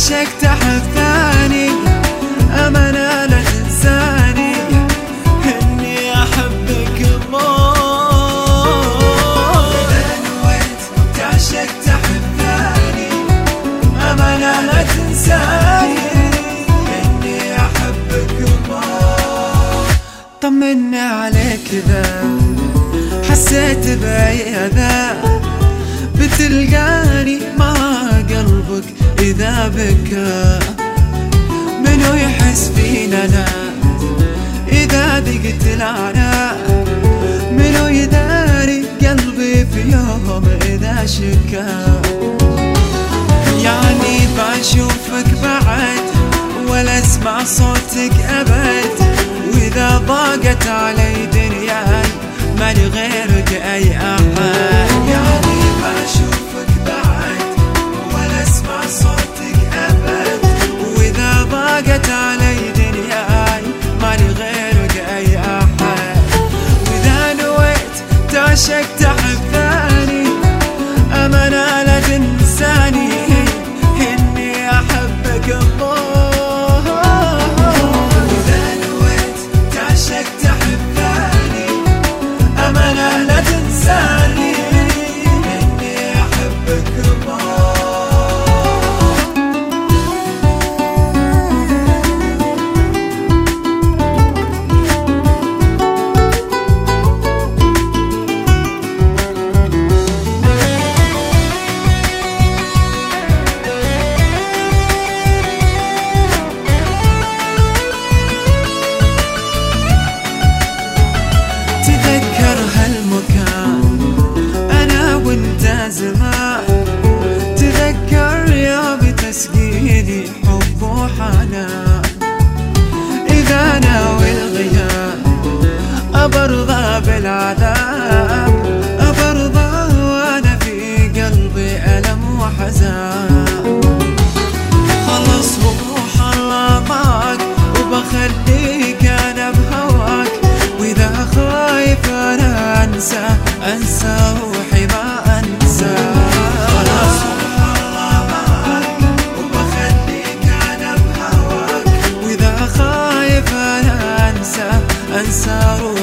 عشقت أحب ثاني، أمانة لا تنساني إني أحبك موت. إذا نويت عشقت أحب ثاني، أمانة لا تنساني إني أحبك موت. طمني عليك إذا حسيت بأي أذى، بتلقاني مع قلبك إذا بكى. منو يحس فينا أنا إذا ضقت العناء، منو يداري قلبي في يوم إذا شكا. يعني بشوفك بعد ولا اسمع صوتك أبد، وإذا ضاقت علي دنياي مالي غيرك أي أحد. يعني بشوفك بعد ولا اسمع صوتك أبد، وإذا ضاقت علي دنياي مالي غيرك أي أحد. وإذا نويت تعشقت أحب ثاني، أمانة لا تنساني إني أحبك الله. وإذا نويت تعشقت أحب ثاني، أمانة لا تنساني إني أحبك الله. تذكر هالمكان أنا وانت زمان، تذكر يا بتسقيني حب وحنان. إذا ناوي الغياب أبرضى بالعذاب، أبرضى وأنا في قلبي ألم وحزان. خلص روح الله معك وبخليك أنا بهواك، وإذا خايف أنا أنسى روحي ما أنسى. خلاص روح الله معك وبخليك أنا بهواك، وإذا خايف أنا أنسى روحي